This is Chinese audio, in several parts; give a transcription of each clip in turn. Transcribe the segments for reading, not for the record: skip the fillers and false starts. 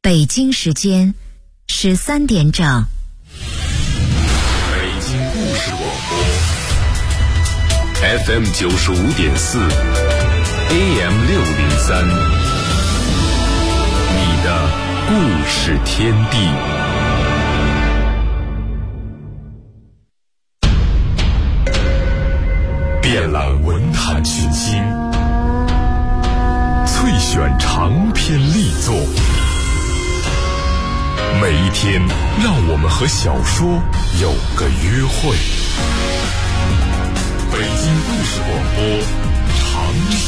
北京时间13点整。 北京故事广播 FM 95.4 AM 603，你的故事天地。遍览文坛群星，萃选长篇力作。每一天，让我们和小说有个约会。北京故事广播，长长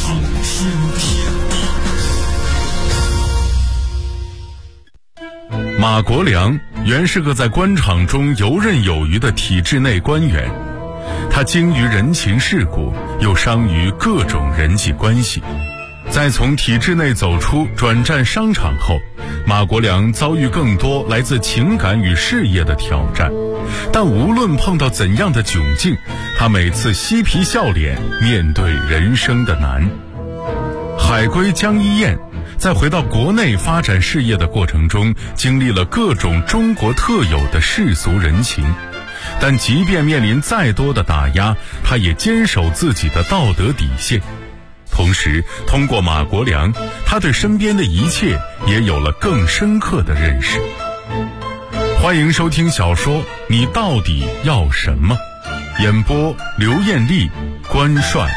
天地。马国良原是个在官场中游刃有余的体制内官员，他精于人情世故，又商于各种人际关系。在从体制内走出转战商场后，马国良遭遇更多来自情感与事业的挑战，但无论碰到怎样的窘境，他每次嬉皮笑脸面对人生的难。海归江一燕在回到国内发展事业的过程中，经历了各种中国特有的世俗人情，但即便面临再多的打压，他也坚守自己的道德底线。同时，通过马国良，他对身边的一切也有了更深刻的认识。欢迎收听小说《你到底要什么》，演播刘艳丽、关帅。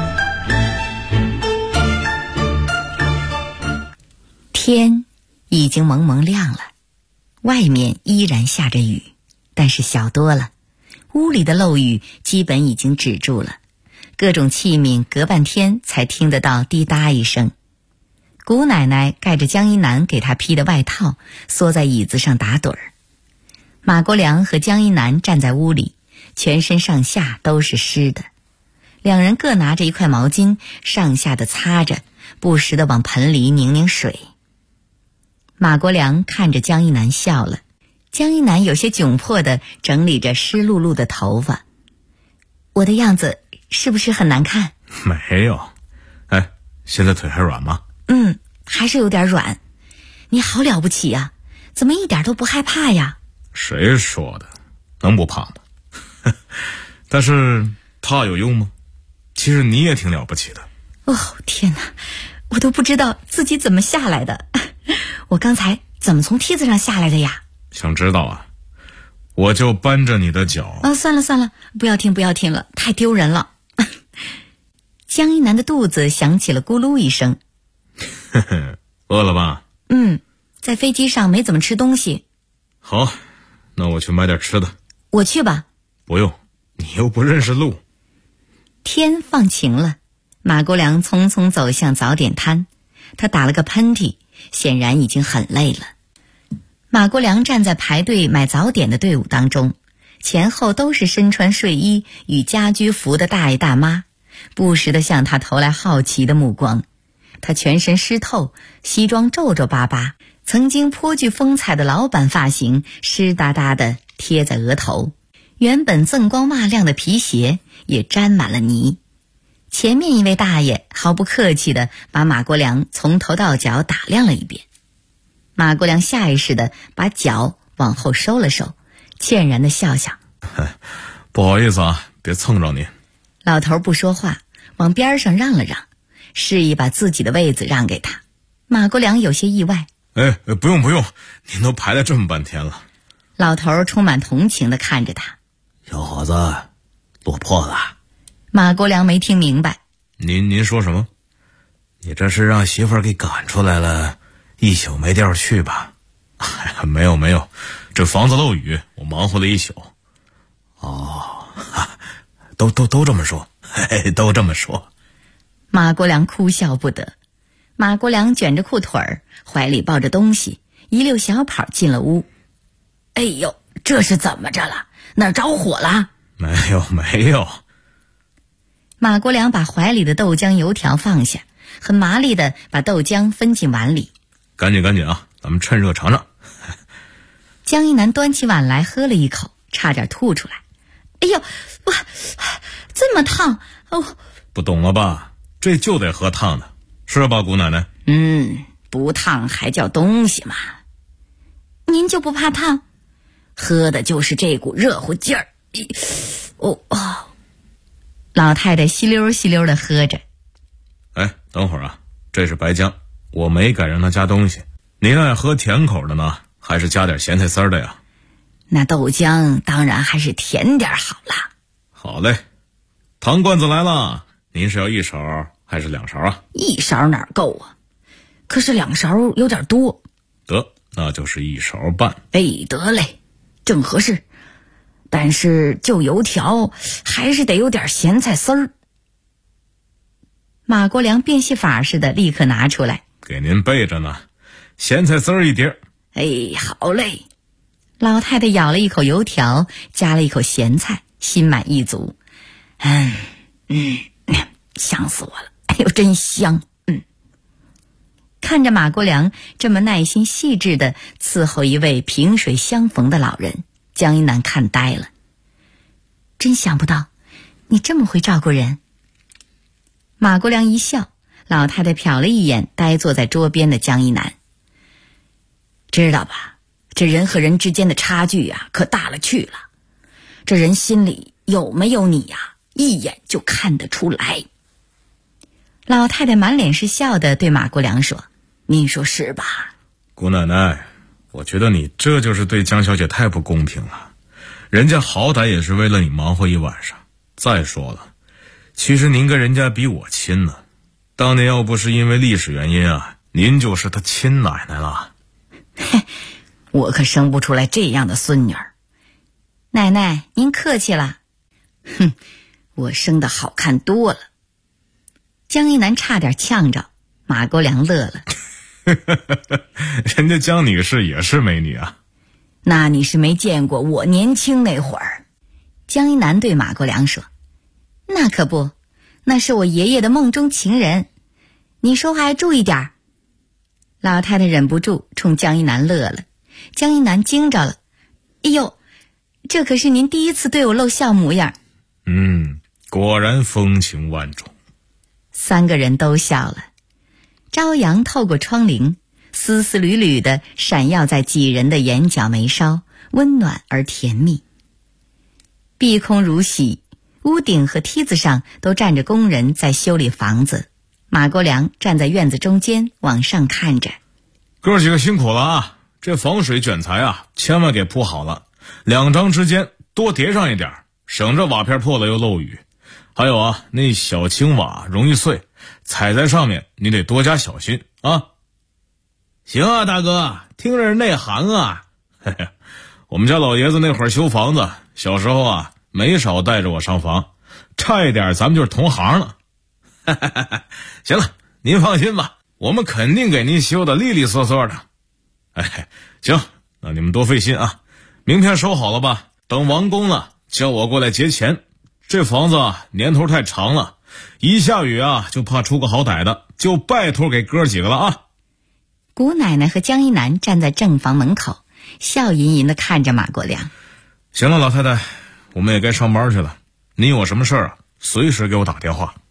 天已经蒙蒙亮了，外面依然下着雨，但是小多了，屋里的漏雨基本已经止住了。各种器皿隔半天才听得到滴答一声。姑奶奶盖着江一南给她披的外套，缩在椅子上打盹儿。马国良和江一南站在屋里，全身上下都是湿的，两人各拿着一块毛巾，上下的擦着，不时地往盆里拧拧水。马国良看着江一南笑了，江一南有些窘迫地整理着湿漉漉的头发。我的样子是不是很难看？ 没有。哎，现在腿还软吗？ 还是有点软。你好了不起呀，怎么一点都不害怕呀？ 谁说的？能不怕吗？但是怕有用吗？其实你也挺了不起的。 哦，天哪，我都不知道自己怎么下来的。我刚才怎么从梯子上下来的呀？ 想知道啊？我就扳着你的脚。 算了，不要听了，太丢人了。江一南的肚子响起了咕噜一声。 饿了吧？ 在飞机上没怎么吃东西。 好，那我去买点吃的。 我去吧。 不用，你又不认识路。 天放晴了，马国良匆匆走向早点摊，他打了个喷嚏，显然已经很累了。马国良站在排队买早点的队伍当中，前后都是身穿睡衣与家居服的大爷大妈，不时地向他投来好奇的目光。他全身湿透，西装皱皱巴巴，曾经颇具风采的老板发型湿哒哒地贴在额头，原本锃光瓦亮的皮鞋也沾满了泥。前面一位大爷毫不客气地把马国良从头到脚打量了一遍。马国良下意识地把脚往后收了收，歉然地笑笑。 不好意思啊，别蹭着你。 老头不说话，往边上让了让，示意把自己的位子让给他。马国良有些意外。 不用，您都排了这么半天了。 老头充满同情地看着他。 小伙子，落魄了。 马国良没听明白。 您说什么？ 你这是让媳妇儿给赶出来了，一宿没地儿去吧？ 没有，这房子漏雨，我忙活了一宿。 都这么说，都这么说。 马国良哭笑不得。马国良卷着裤腿儿，怀里抱着东西，一溜小跑进了屋。哎呦，这是怎么着了？哪儿着火了？ 没有。 马国良把怀里的豆浆油条放下，很麻利地把豆浆分进碗里。 赶紧啊，咱们趁热尝尝。 江一南端起碗来喝了一口，差点吐出来。哎呦，哇，这么烫哦！ 不懂了吧？这就得喝烫的，是吧，姑奶奶？ 不烫还叫东西吗？ 您就不怕烫？喝的就是这股热乎劲儿。老太太吸溜吸溜的喝着。 哎，等会儿啊，这是白姜，我没敢让他加东西。您爱喝甜口的呢，还是加点咸菜丝儿的呀？ 那豆浆当然还是甜点好了。 好嘞，糖罐子来了，您是要1勺还是2勺啊 ？1勺哪够啊？可是2勺有点多。 得，那就是1勺半。 哎，得嘞，正合适。但是就油条还是得有点咸菜丝儿。马国良变戏法似的立刻拿出来， 给您备着呢，咸菜丝儿1碟。 哎，好嘞。老太太咬了一口油条，加了一口咸菜，心满意足。香死我了！哎呦，真香！看着马国良这么耐心细致地伺候一位萍水相逢的老人，江一南看呆了。真想不到你这么会照顾人。马国良一笑，老太太瞟了一眼呆坐在桌边的江一南。知道吧，这人和人之间的差距啊，可大了去了。这人心里有没有你呀，一眼就看得出来。老太太满脸是笑的对马国良说：“您说是吧？” 姑奶奶，我觉得你这就是对江小姐太不公平了。人家好歹也是为了你忙活一晚上。再说了，其实您跟人家比我亲呢。当年要不是因为历史原因啊，您就是她亲奶奶了。 嘿，我可生不出来这样的孙女儿。奶奶，您客气了。哼，我生得好看多了。江一南差点呛着，马国良乐了。 人家江女士也是美女啊。 那你是没见过我年轻那会儿。江一南对马国良说：“那可不，那是我爷爷的梦中情人。你说话还注意点儿。”老太太忍不住冲江一南乐了。江一南惊着了：“哎呦，这可是您第一次对我露笑模样。” 果然风情万种。 3个人都笑了。朝阳透过窗棂，丝丝缕缕地闪耀在几人的眼角眉梢，温暖而甜蜜。碧空如洗，屋顶和梯子上都站着工人在修理房子。马国良站在院子中间往上看着。 哥几个辛苦了啊，这防水卷材啊千万给铺好了，2张之间多叠上一点，省着瓦片破了又漏雨。还有啊，那小青瓦容易碎，踩在上面你得多加小心啊。行啊，大哥，听着是内行啊。嘿嘿，我们家老爷子那会儿修房子，小时候啊没少带着我上房，差一点咱们就是同行了。行了，您放心吧，我们肯定给您修的利利索索的。哎，行，那你们多费心啊。名片收好了吧？等完工了叫我过来结钱。这房子啊年头太长了，一下雨啊就怕出个好歹的，就拜托给哥几个了啊。 姑奶奶和江一南站在正房门口，笑吟吟地看着马国良。 行了，老太太，我们也该上班去了。您有什么事儿啊，随时给我打电话。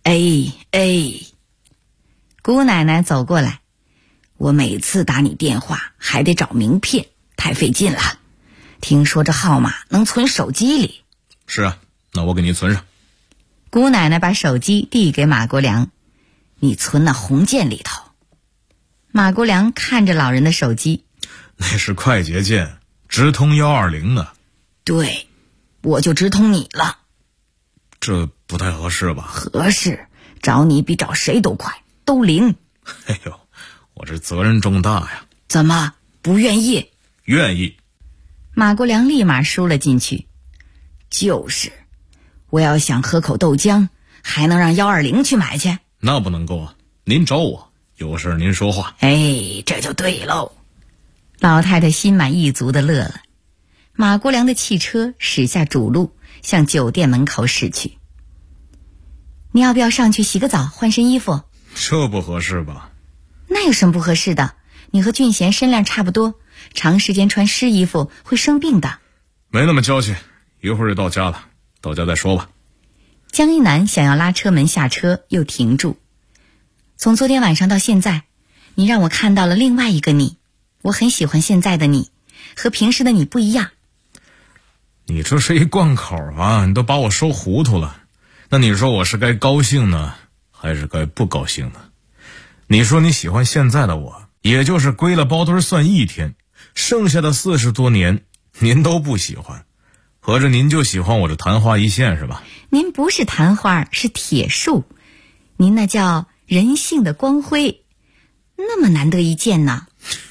姑奶奶走过来，我每次打你电话还得找名片，太费劲了。听说这号码能存手机里。 是啊，那我给您存上。 姑奶奶把手机递给马国良，你存那红键里头。马国良看着老人的手机， 那是快捷键，直通120呢。 对，我就直通你了。 这不太合适吧？ 合适，找你比找谁都快，都灵。 哎呦，我这责任重大呀。 怎么不愿意？ 愿意。 马国良立马输了进去。就是，我要想喝口豆浆，还能让120去买去？ 那不能够啊，您找我，有事您说话。 这就对喽。老太太心满意足地乐了。马国良的汽车驶下主路，向酒店门口驶去。你要不要上去洗个澡，换身衣服？ 这不合适吧？ 那有什么不合适的？你和俊贤身量差不多，长时间穿湿衣服会生病的。 没那么娇气，一会儿就到家了，到家再说吧。 江一南想要拉车门下车，又停住。从昨天晚上到现在，你让我看到了另外一个你，我很喜欢现在的你， 和平时的你不一样。 你这是一贯口啊，你都把我说糊涂了。那你说我是该高兴呢，还是该不高兴呢？你说你喜欢现在的我，也就是归了包堆算1天，剩下的40多年您都不喜欢，合着您就喜欢我这昙花一现是吧？ 您不是昙花，是铁树，您那叫人性的光辉，那么难得一见呢。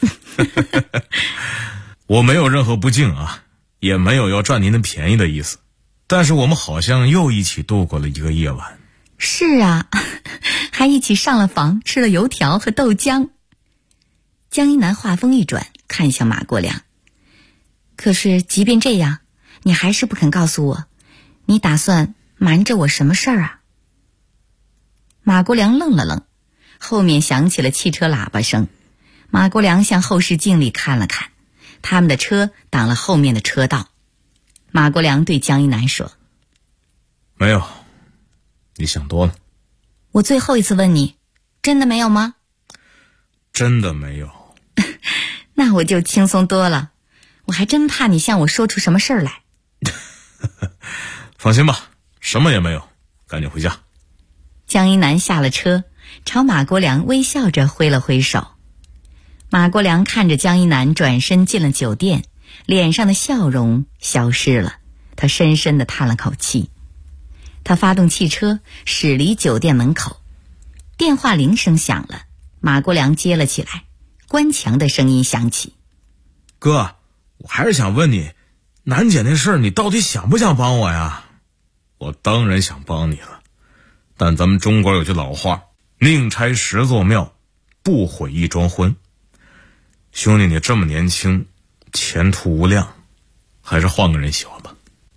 我没有任何不敬啊，也没有要占您的便宜的意思，但是我们好像又一起度过了一个夜晚。 是啊，还一起上了房，吃了油条和豆浆。江一南话锋一转，看向马国良。可是即便这样，你还是不肯告诉我，你打算瞒着我什么事儿啊？马国良愣了愣，后面响起了汽车喇叭声。马国良向后视镜里看了看，他们的车挡了后面的车道。马国良对江一南说： 没有，你想多了。 我最后一次问你，真的没有吗？ 真的没有。 那我就轻松多了，我还真怕你向我说出什么事儿来。 放心吧，什么也没有，赶紧回家。 江一南下了车，朝马国良微笑着挥了挥手。马国良看着江一南转身进了酒店，脸上的笑容消失了，他深深地叹了口气。他发动汽车驶离酒店门口，电话铃声响了，马国良接了起来，关强的声音响起： 哥，我还是想问你，楠姐那事儿你到底想不想帮我呀？我当然想帮你了，但咱们中国有句老话，宁拆10座庙，不毁1桩婚。兄弟，你这么年轻，前途无量，还是换个人喜欢吧。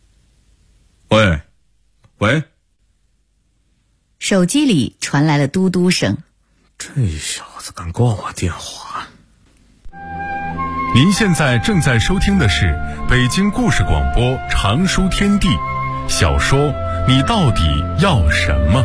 喂， 手机里传来了嘟嘟声。 这小子敢挂我电话。 您现在正在收听的是北京故事广播长书天地小说《你到底要什么》。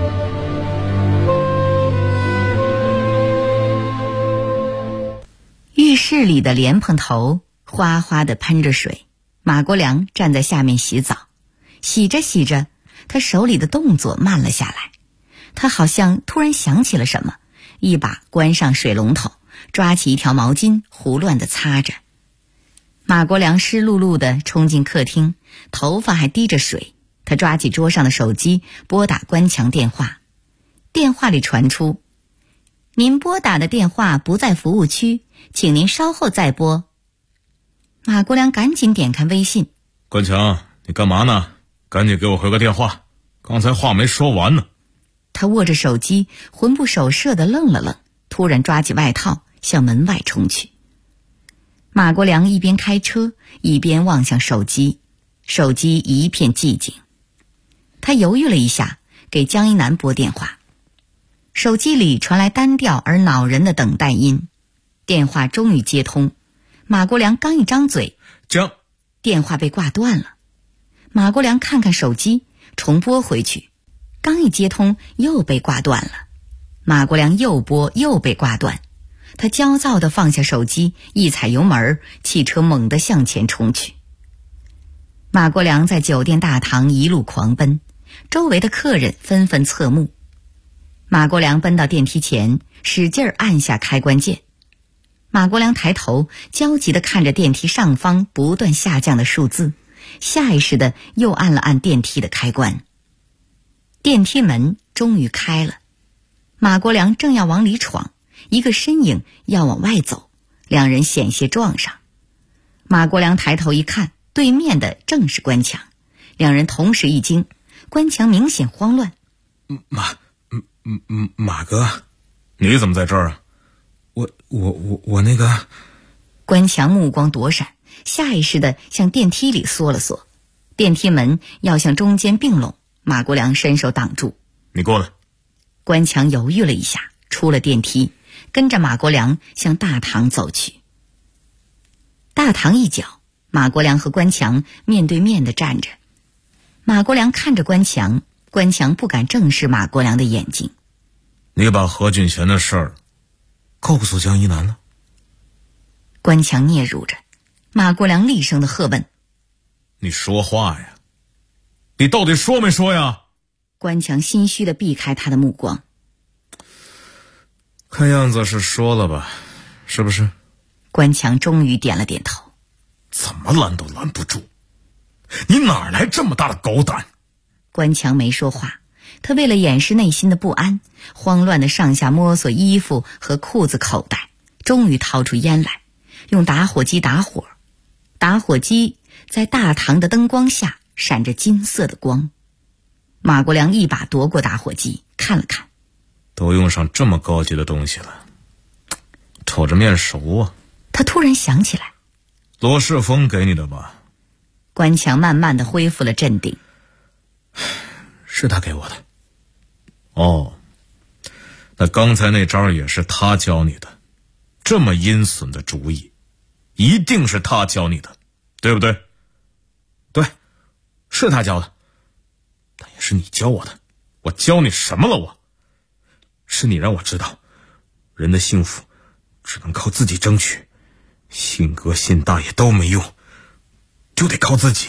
浴室里的莲蓬头哗哗地喷着水，马国良站在下面洗澡，洗着洗着，他手里的动作慢了下来。他好像突然想起了什么，一把关上水龙头，抓起一条毛巾胡乱地擦着。马国良湿漉漉地冲进客厅，头发还滴着水。他抓起桌上的手机，拨打关强电话。电话里传出：您拨打的电话不在服务区，请您稍后再拨。马国良赶紧点开微信： 关强，你干嘛呢？赶紧给我回个电话，刚才话没说完呢。 他握着手机，魂不守舍地愣了愣，突然抓起外套向门外冲去。马国良一边开车一边望向手机，手机一片寂静。他犹豫了一下，给江一南拨电话。手机里传来单调而恼人的等待音，电话终于接通。马国良刚一张嘴，电话被挂断了。马国良看看手机，重拨回去，刚一接通又被挂断了。马国良又拨又被挂断，他焦躁地放下手机，一踩油门，汽车猛地向前冲去。马国良在酒店大堂一路狂奔，周围的客人纷纷侧目。马国良奔到电梯前，使劲按下开关键。马国良抬头，焦急地看着电梯上方不断下降的数字，下意识地又按了按电梯的开关。电梯门终于开了，马国良正要往里闯，一个身影要往外走，两人险些撞上。马国良抬头一看，对面的正是关强，两人同时一惊，关强明显慌乱： 马哥，你怎么在这儿啊？我那个…… 关强目光躲闪，下意识地向电梯里缩了缩，电梯门要向中间并拢，马国良伸手挡住： 你过来。 关强犹豫了一下，出了电梯，跟着马国良向大堂走去。大堂一角，马国良和关强面对面地站着。马国良看着关强，关强不敢正视马国良的眼睛。 你把何俊贤的事儿告诉江一南了？ 关强嗫嚅着： 马国良厉声的喝问：“ 你说话呀！你到底说没说呀？” 关强心虚的避开他的目光。 看样子是说了吧，是不是？ 关强终于点了点头。 怎么拦都拦不住，你哪来这么大的狗胆？ 关强没说话，他为了掩饰内心的不安，慌乱的上下摸索衣服和裤子口袋，终于掏出烟来，用打火机打火。打火机在大堂的灯光下闪着金色的光。马国良一把夺过打火机，看了看， 都用上这么高级的东西了，瞅着面熟啊。 他突然想起来， 罗世峰给你的吧？ 关强慢慢的恢复了镇定。 是他给我的。哦，那刚才那招也是他教你的，这么阴损的主意，一定是他教你的，对不对？对，是他教的，但也是你教我的。我教你什么了？我是你让我知道，人的幸福只能靠自己争取，性格心大也都没用，就得靠自己。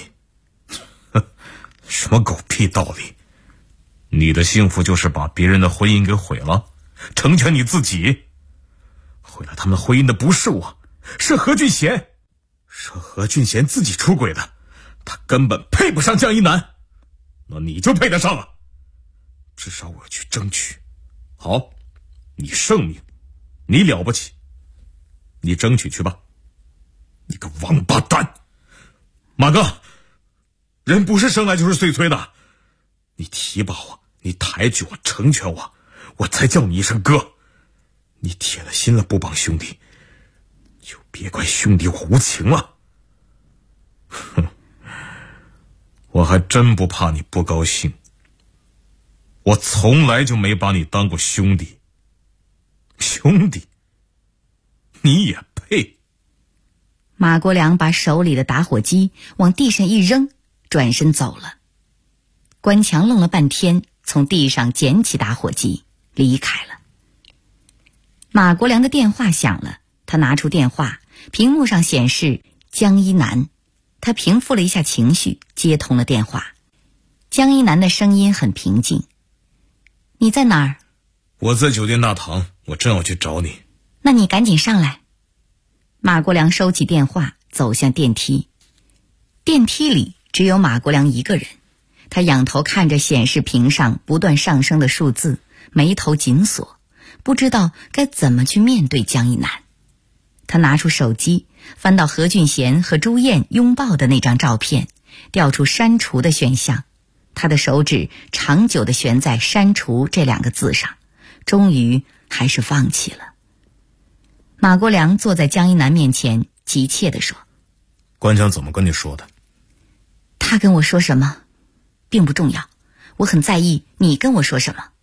什么狗屁道理！你的幸福就是把别人的婚姻给毁了，成全你自己。毁了他们婚姻的不是我，是何俊贤。是何俊贤自己出轨的，他根本配不上江一南，那你就配得上了。至少我要去争取。好，你圣明，你了不起，你争取去吧。你个王八蛋！马哥，人不是生来就是碎催的，你提拔我，你抬举我，成全我，我才叫你一声哥。你铁了心了不帮兄弟，就别怪兄弟我无情了。哼，我还真不怕你不高兴，我从来就没把你当过兄弟。兄弟，你也配？ 马国良把手里的打火机往地上一扔，转身走了。关强愣了半天，从地上捡起打火机离开了。马国良的电话响了，他拿出电话，屏幕上显示江一南。他平复了一下情绪，接通了电话。江一南的声音很平静：“你在哪儿？”“ 我在酒店大堂，我正要去找你。”“ 那你赶紧上来。”马国良收起电话，走向电梯。电梯里只有马国良一个人，他仰头看着显示屏上不断上升的数字，眉头紧锁，不知道该怎么去面对江一南。他拿出手机，翻到何俊贤和朱燕拥抱的那张照片，调出删除的选项。他的手指长久地悬在删除这2个字上，终于还是放弃了。马国良坐在江一南面前，急切地说：“ 关强怎么跟你说的？”“ 他跟我说什么并不重要，我很在意你跟我说什么。”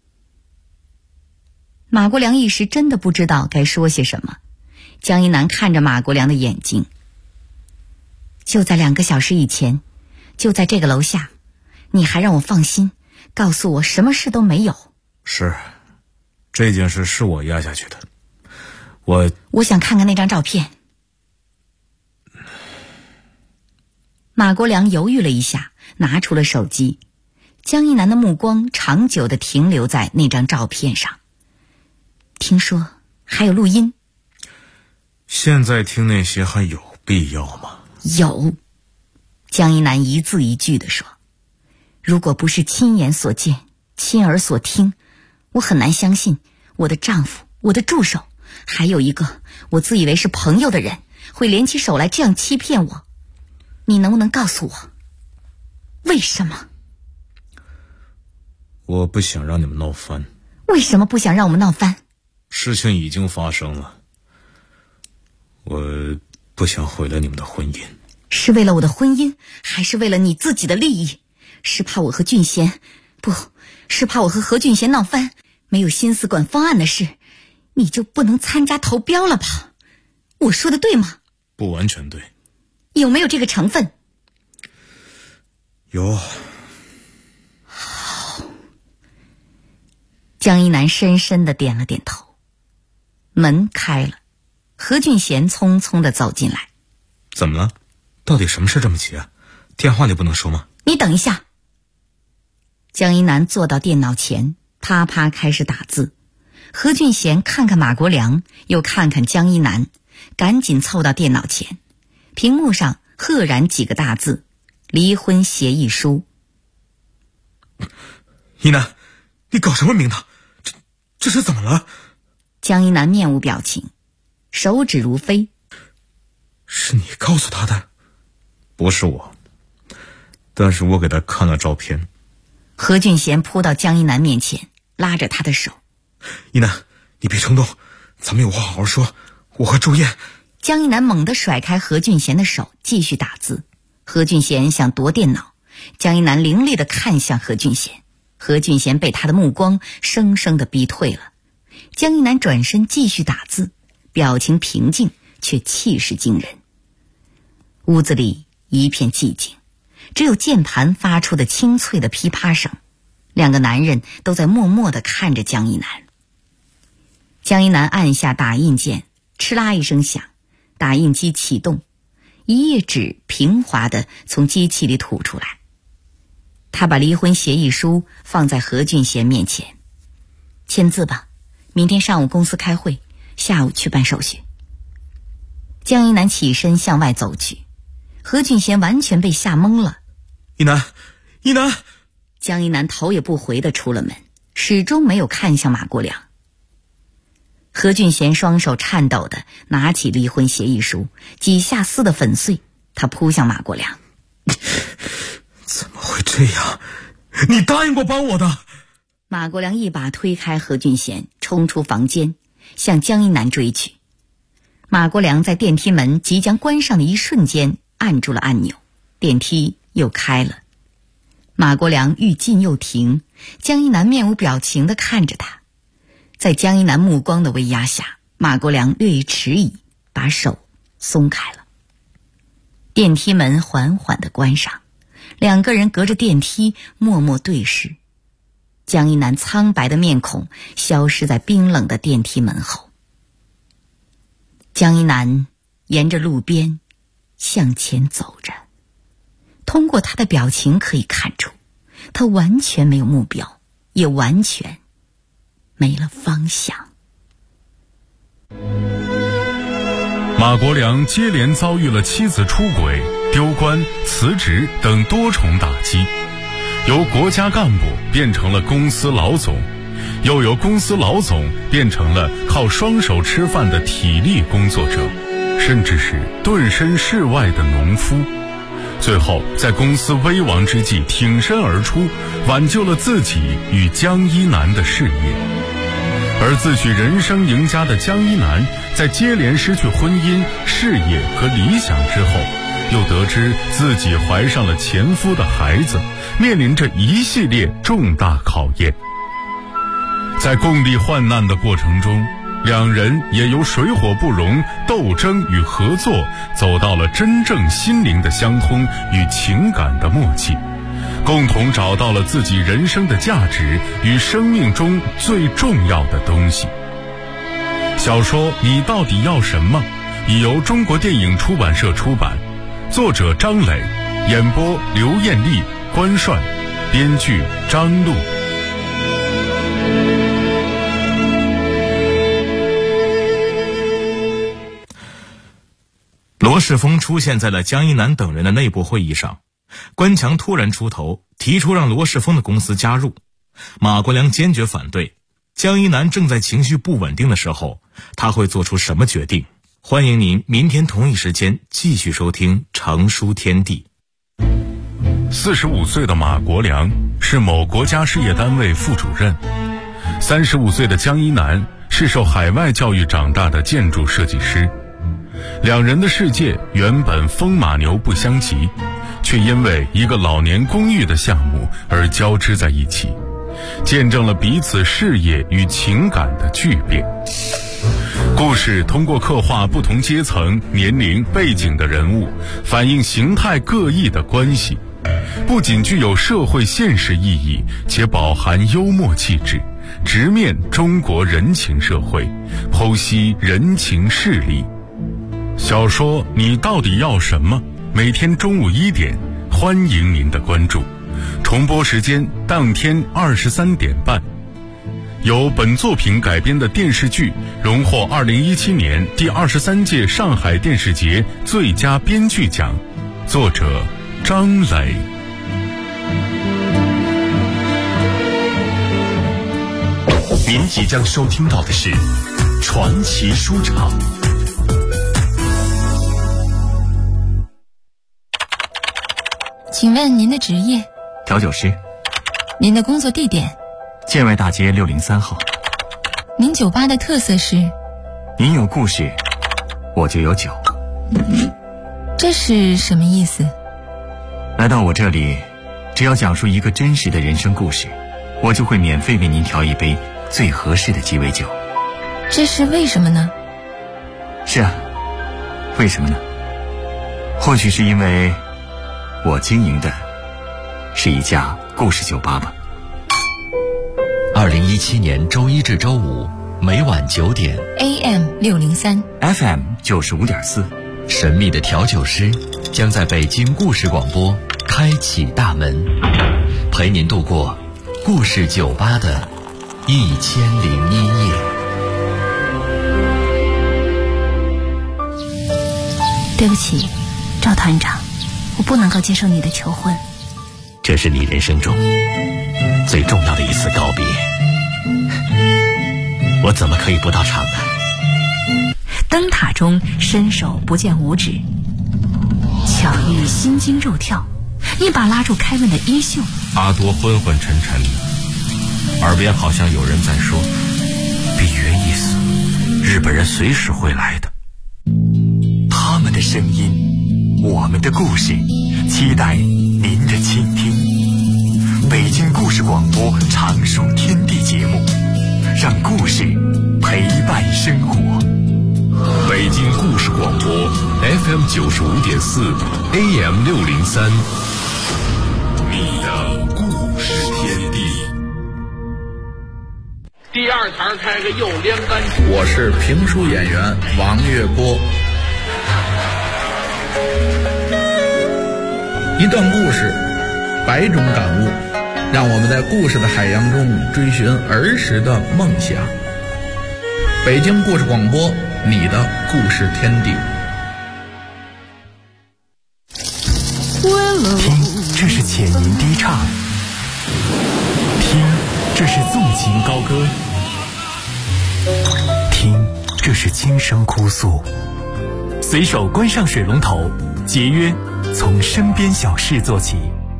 马国良一时真的不知道该说些什么。江一南看着马国良的眼睛：“就在2个小时以前，就在这个楼下，你还让我放心，告诉我什么事都没有。”“ 是，这件事是我压下去的。我想看看那张照片。”马国良犹豫了一下，拿出了手机。江一南的目光长久地停留在那张照片上。“听说还有录音。”“ 现在听那些还有必要吗？”“ 有。”江一南一字一句地说。“如果不是亲眼所见，亲耳所听，我很难相信我的丈夫，我的助手，还有一个我自以为是朋友的人，会联起手来这样欺骗我。你能不能告诉我，为什么？”“ 我不想让你们闹翻。”“ 为什么不想让我们闹翻？”“ 事情已经发生了，我不想毁了你们的婚姻。”“ 是为了我的婚姻，还是为了你自己的利益？是怕我和俊贤，不是怕我和何俊贤闹翻，没有心思管方案的事，你就不能参加投标了吧？我说的对吗？”“ 不完全对。”“ 有没有这个成分？”“ 有。”“ 好。”江一南深深地点了点头。门开了，何俊贤匆匆地走进来。 怎么了？到底什么事这么急啊？电话里不能说吗？ 你等一下。江一南坐到电脑前，啪啪开始打字。何俊贤看看马国良，又看看江一南，赶紧凑到电脑前。屏幕上赫然几个大字：离婚协议书。 一南，你搞什么名堂？这是怎么了？ 江一南面无表情，手指如飞。 是你告诉他的？ 不是我，但是我给他看了照片。 何俊贤扑到江一南面前，拉着他的手。 一南，你别冲动，咱们有话好好说，我和朱燕。 江一南猛地甩开何俊贤的手，继续打字。何俊贤想夺电脑，江一南凌厉地看向何俊贤，何俊贤被他的目光生生地逼退了。江一南转身继续打字，表情平静，却气势惊人。屋子里一片寂静，只有键盘发出的清脆的噼啪声。两个男人都在默默地看着江一南。江一南按下打印键，哧啦一声响，打印机启动，一页纸平滑地从机器里吐出来。他把离婚协议书放在何俊贤面前，签字吧，明天上午公司开会，下午去办手续。江一南起身向外走去，何俊贤完全被吓懵了。 一南，一南！ 江一南头也不回地出了门，始终没有看向马国良。何俊贤双手颤抖地拿起离婚协议书，几下撕得粉碎。他扑向马国良。 怎么会这样？你答应过帮我的。 马国良一把推开何俊贤，冲出房间，向江一南追去。马国良在电梯门即将关上的一瞬间按住了按钮，电梯又开了。马国良欲进又停，江一南面无表情地看着他。在江一南目光的威压下，马国良略一迟疑，把手松开了。电梯门缓缓地关上，两个人隔着电梯默默对视。江一南苍白的面孔消失在冰冷的电梯门后。江一南沿着路边向前走着，通过他的表情可以看出，他完全没有目标，也完全没了方向。 马国良接连遭遇了妻子出轨、丢官、辞职等多重打击，由国家干部变成了公司老总，又由公司老总变成了靠双手吃饭的体力工作者，甚至是顿身事外的农夫。最后在公司危亡之际挺身而出，挽救了自己与江一南的事业。而自诩人生赢家的江一南，在接连失去婚姻、事业和理想之后，又得知自己怀上了前夫的孩子，面临着一系列重大考验。在共历患难的过程中，两人也由水火不容、斗争与合作，走到了真正心灵的相通与情感的默契，共同找到了自己人生的价值与生命中最重要的东西。小说《你到底要什么》已由中国电影出版社出版，作者张磊，演播刘艳丽、关帅，编剧张璐。 罗世峰出现在了江一南等人的内部会议上，关强突然出头，提出让罗世峰的公司加入。马国良坚决反对。江一南正在情绪不稳定的时候，他会做出什么决定？欢迎您明天同一时间继续收听《成书天地》。 45岁的马国良是某国家事业单位副主任，35岁的江一南是受海外教育长大的建筑设计师。两人的世界原本风马牛不相及，却因为一个老年公寓的项目而交织在一起，见证了彼此事业与情感的巨变。故事通过刻画不同阶层、年龄、背景的人物，反映形态各异的关系，不仅具有社会现实意义，且饱含幽默气质，直面中国人情社会，剖析人情势力。 小说你到底要什么？每天中午1点，欢迎您的关注。重播时间当天23点半。由本作品改编的电视剧荣获2017年第23届上海电视节最佳编剧奖，作者张磊。 您即将收听到的是传奇书场。 请问您的职业？ 调酒师。 您的工作地点？ 建外大街603号。 您酒吧的特色是？ 您有故事，我就有酒。 这是什么意思？ 来到我这里，只要讲述一个真实的人生故事，我就会免费为您调一杯最合适的鸡尾酒。 这是为什么呢？ 是啊，为什么呢？或许是因为我经营的是一家故事酒吧吧。 2017年周一至周五每晚9点 AM 603 FM 95.4， 神秘的调酒师将在北京故事广播开启大门，陪您度过故事酒吧的1001夜。 对不起，赵团长，我不能够接受你的求婚。 这是你人生中最重要的一次告别，我怎么可以不到场呢？ 灯塔中伸手不见五指，巧遇心惊肉跳，一把拉住开门的衣袖。 阿多昏昏沉沉的，耳边好像有人在说：闭约一死，日本人随时会来的。 他们的声音，我们的故事，期待您的倾听。北京故事广播常书天地节目，让故事陪伴生活。 北京故事广播 FM 95.4 AM 603，你的故事天地。 第二堂开个右连杆。 我是评书演员王月波。一段故事，百种感悟，让我们在故事的海洋中追寻儿时的梦想。北京故事广播，你的故事天地。 听，这是浅吟低唱；听，这是纵情高歌；听，这是轻声哭诉。随手关上水龙头，节约从身边小事做起。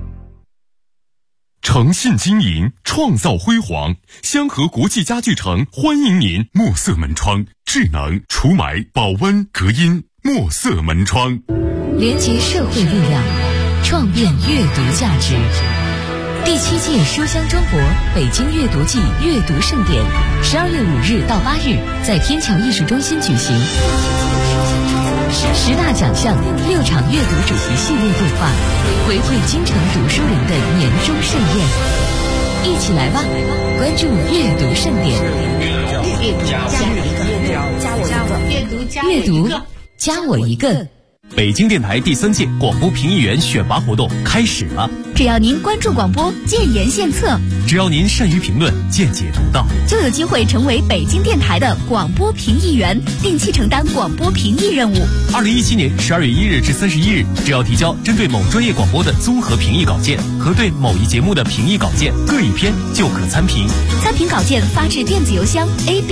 诚信经营，创造辉煌。香河国际家具城欢迎您！墨色门窗，智能除霾、保温、隔音。墨色门窗， 连接社会力量，创变阅读价值。第7届书香中国北京阅读季阅读盛典，12月5日到8日在天桥艺术中心举行。10大奖项，6场阅读主题系列对话，回馈京城读书人的年终盛宴。一起来吧，关注阅读盛典。阅读加我一个。 北京电台第3届广播评议员选拔活动开始了。 只要您关注广播，建言献策； 只要您善于评论，见解独到， 就有机会成为北京电台的广播评议员，定期承担广播评议任务。 2017年12月1日至31日，只要提交针对某专业广播的综合评议稿件和对某一节目的评议稿件各一篇，就可参评。 参评稿件发至电子邮箱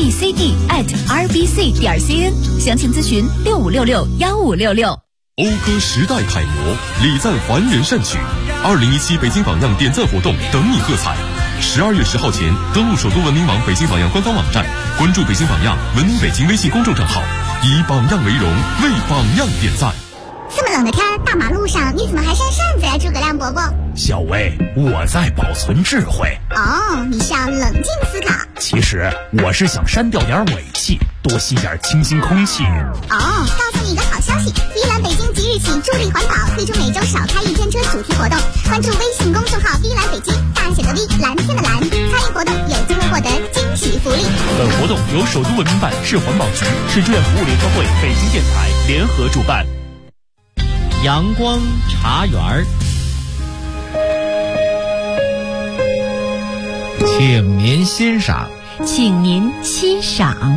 abcd@rbc.cn， 详情咨询65661566。 讴歌时代楷模，礼赞凡人善举。2017北京榜样点赞活动等你喝彩。12月10号前登录首都文明网北京榜样官方网站，关注北京榜样文明北京微信公众账号，以榜样为荣，为榜样点赞。 这么冷的天，大马路上你怎么还扇扇子呀，诸葛亮伯伯？ 小薇，我在保存智慧。 哦，你是要冷静思考。 其实我是想删掉点尾气，多吸点清新空气。 哦，告诉你一个好消息，依兰北京即日起助力环保，推出每周少开1天车主题活动。关注微信公众号“依兰北京”，大写的 V， 蓝天的蓝，参与活动有机会获得惊喜福利。 本活动由首都文明办、市环保局、市志愿服务联合会、北京电台联合主办。阳光茶园儿， 请您欣赏， 请您欣赏。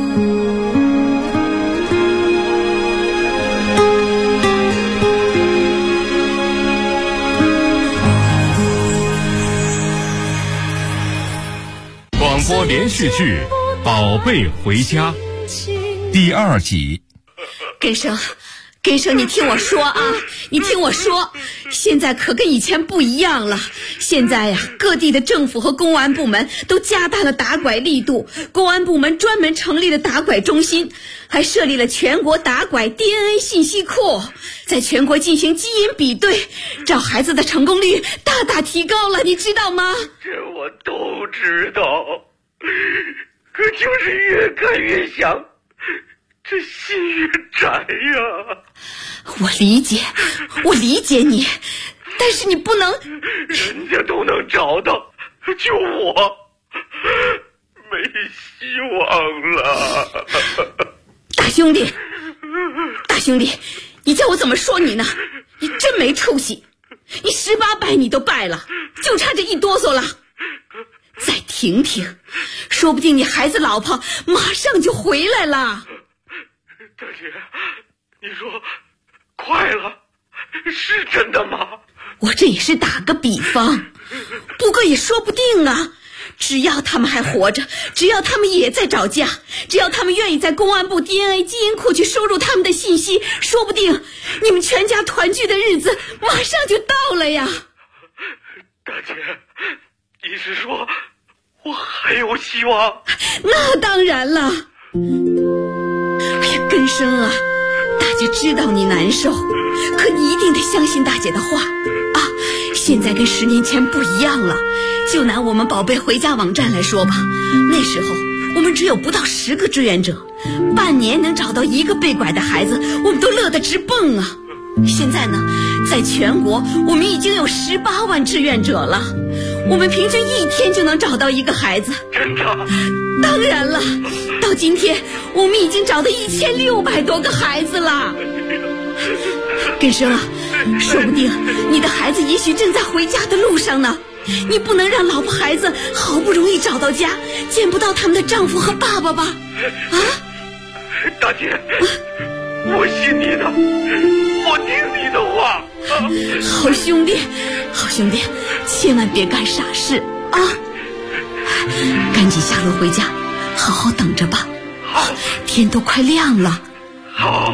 广播连续剧《宝贝回家》第2集。 根生，你听我说啊，你听我说，现在可跟以前不一样了。现在呀，各地的政府和公安部门都加大了打拐力度，公安部门专门成立了打拐中心，还设立了全国打拐 DNA 信息库，在全国进行基因比对，找孩子的成功率大大提高了，你知道吗？ 这我都知道，可就是越看越想，这心越窄呀。 我理解你，但是你不能， 人家都能找到，就我没希望了。 大兄弟，你叫我怎么说你呢？你真没出息，你18拜你都拜了，就差这一哆嗦了。再停停，说不定你孩子老婆马上就回来了。 大姐，你说快了，是真的吗？ 我这也是打个比方，不过也说不定啊。只要他们还活着，只要他们也在找家，只要他们愿意在公安部 DNA 基因库去收入他们的信息，说不定你们全家团聚的日子马上就到了呀。 大姐，你是说我还有希望？ 那当然了。哎呀，根生啊，大家知道你难受，可你一定得相信大姐的话啊！现在跟10年前不一样了。就拿我们宝贝回家网站来说吧，那时候我们只有不到10个志愿者，半年能找到1个被拐的孩子，我们都乐得直蹦啊！现在呢，在全国我们已经有18万志愿者了，我们平均1天就能找到1个孩子。 真的？ 当然了，到今天我们已经找到1600多个孩子了。根生啊，说不定你的孩子也许正在回家的路上呢。你不能让老婆孩子好不容易找到家，见不到他们的丈夫和爸爸吧？啊， 大姐，我信你的，我听你的话。 好兄弟，千万别干傻事啊！赶紧下楼回家，好好等着吧。 好， 天都快亮了。 好。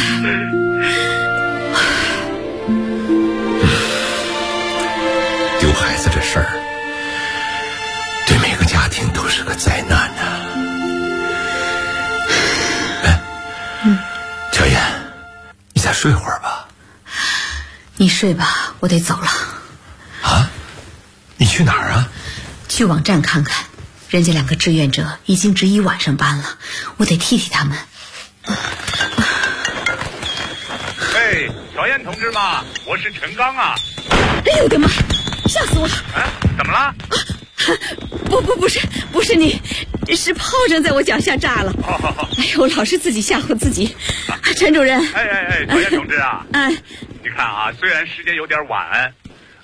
丢孩子这事儿，对每个家庭都是个灾难呐。小燕，你再睡会儿吧。 你睡吧，我得走了。 啊？你去哪儿啊？ 去网站看看，人家2个志愿者已经值1晚上班了，我得替他们。 喂，小燕同志吗？我是陈刚啊。 哎呦我的妈！吓死我了！ 怎么了？ 不是你，是炮仗在我脚下炸了。哎呦，我老是自己吓唬自己。陈主任， 小燕同志啊，你看啊，虽然时间有点晚，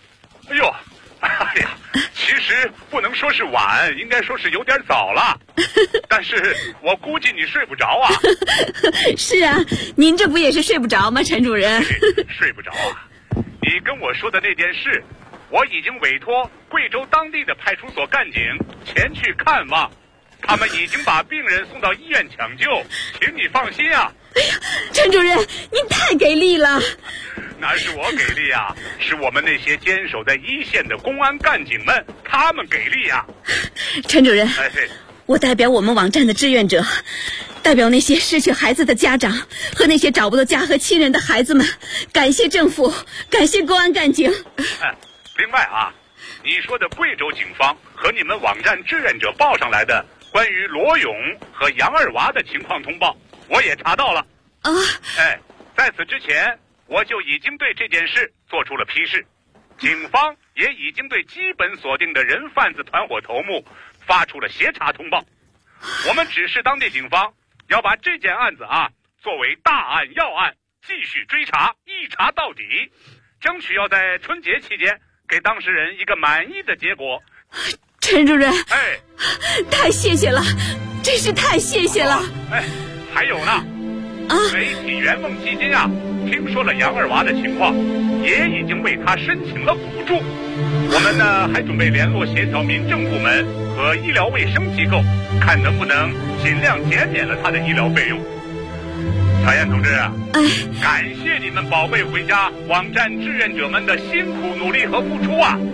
其实不能说是晚，应该说是有点早了。但是我估计你睡不着啊。 是啊，您这不也是睡不着吗，陈主任？ 睡不着啊！你跟我说的那件事，我已经委托贵州当地的派出所干警前去看望，他们已经把病人送到医院抢救，请你放心啊。 哎呀，陈主任，您太给力了。 哪是我给力啊，是我们那些坚守在一线的公安干警们，他们给力啊。 陈主任，我代表我们网站的志愿者，代表那些失去孩子的家长和那些找不到家和亲人的孩子们，感谢政府，感谢公安干警。 另外啊，你说的贵州警方和你们网站志愿者报上来的关于罗勇和杨二娃的情况通报，我也查到了啊。 在此之前我就已经对这件事做出了批示，警方也已经对基本锁定的人贩子团伙头目发出了协查通报。我们指示当地警方要把这件案子作为大案要案，继续追查，一查到底，争取要在春节期间给当事人一个满意的结果。 陈主任， 哎， 太谢谢了，真是太谢谢了。 哎，还有呢，媒体圆梦基金啊，听说了杨二娃的情况，也已经为他申请了补助。我们呢还准备联络协调民政部门和医疗卫生机构，看能不能尽量减免了他的医疗费用。小燕同志啊，感谢你们宝贝回家网站志愿者们的辛苦努力和付出啊！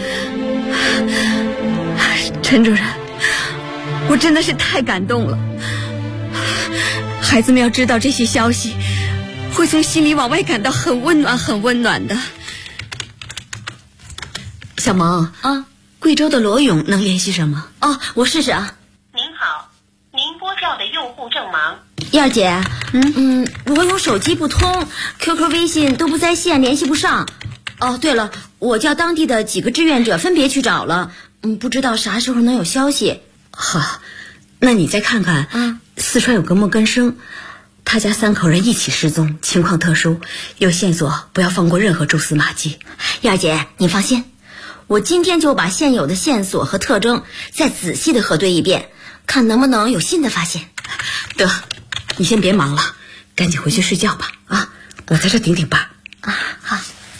陈主任，我真的是太感动了。孩子们要知道这些消息，会从心里往外感到很温暖很温暖的。小萌啊，贵州的罗勇能联系上吗？ 哦，我试试啊。 您好，您拨叫的用户正忙。 燕儿姐，罗勇手机不通 ，QQ、微信都不在线，联系不上。哦，对了，我叫当地的几个志愿者分别去找了，不知道啥时候能有消息。 好，那你再看看，四川有个莫根生，他家3口人一起失踪，情况特殊，有线索不要放过任何蛛丝马迹。 燕儿姐，你放心，我今天就把现有的线索和特征再仔细的核对一遍，看能不能有新的发现。 得，你先别忙了，赶紧回去睡觉吧。啊，我在这顶顶吧。 啊，好。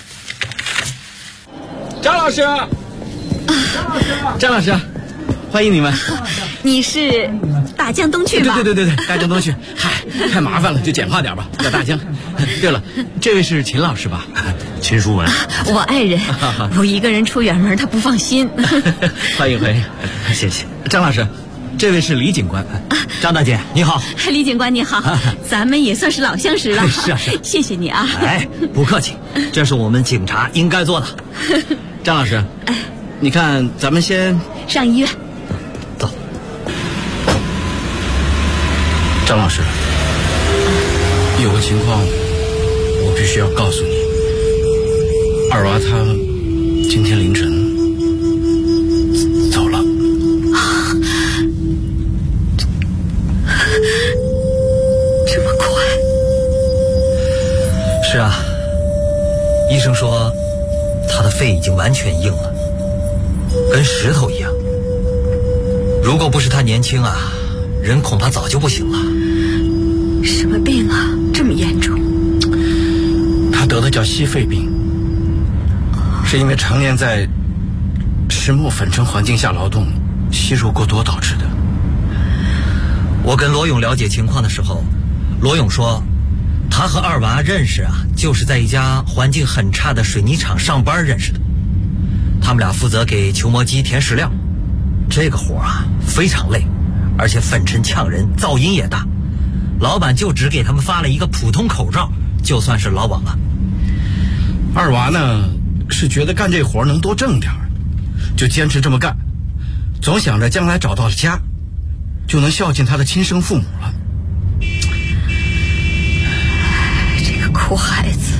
张老师，张老师，欢迎你们。 你是大江东去吧？ 对，大江东去。嗨，太麻烦了，就简化点吧，叫大江。对了，这位是秦老师吧？秦书文。 我爱人，我一个人出远门，他不放心。 欢迎，谢谢。张老师，这位是李警官。张大姐，你好。 李警官你好，咱们也算是老相识了。 是啊， 谢谢你啊。 哎，不客气，这是我们警察应该做的。张老师，你看咱们先上医院。 走。张老师，有个情况我必须要告诉你，二娃她今天凌晨走了。 这么快？ 是啊，医生说他的肺已经完全硬了，跟石头一样。如果不是他年轻啊，人恐怕早就不行了。 什么病啊，这么严重？ 他得的叫矽肺病，是因为常年在石墨粉尘环境下劳动，吸入过多导致的。我跟罗勇了解情况的时候，罗勇说他和二娃认识啊，就是在一家环境很差的水泥厂上班认识的。他们俩负责给球磨机填石料，这个活啊非常累，而且粉尘呛人，噪音也大。老板就只给他们发了一个普通口罩，就算是劳保了。二娃呢是觉得干这活能多挣点，就坚持这么干，总想着将来找到了家，就能孝敬他的亲生父母了。 这个苦孩子，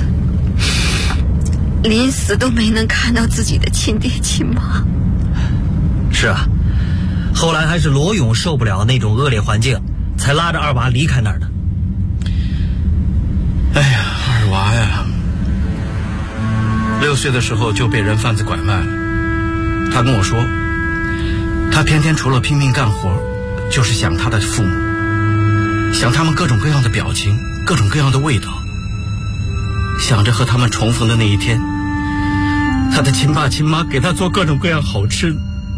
临死都没能看到自己的亲爹亲妈。 是啊，后来还是罗勇受不了那种恶劣环境，才拉着二娃离开那儿的。哎呀，二娃呀，6岁的时候就被人贩子拐卖了。他跟我说，他天天除了拼命干活，就是想他的父母，想他们各种各样的表情，各种各样的味道，想着和他们重逢的那一天，他的亲爸亲妈给他做各种各样好吃的，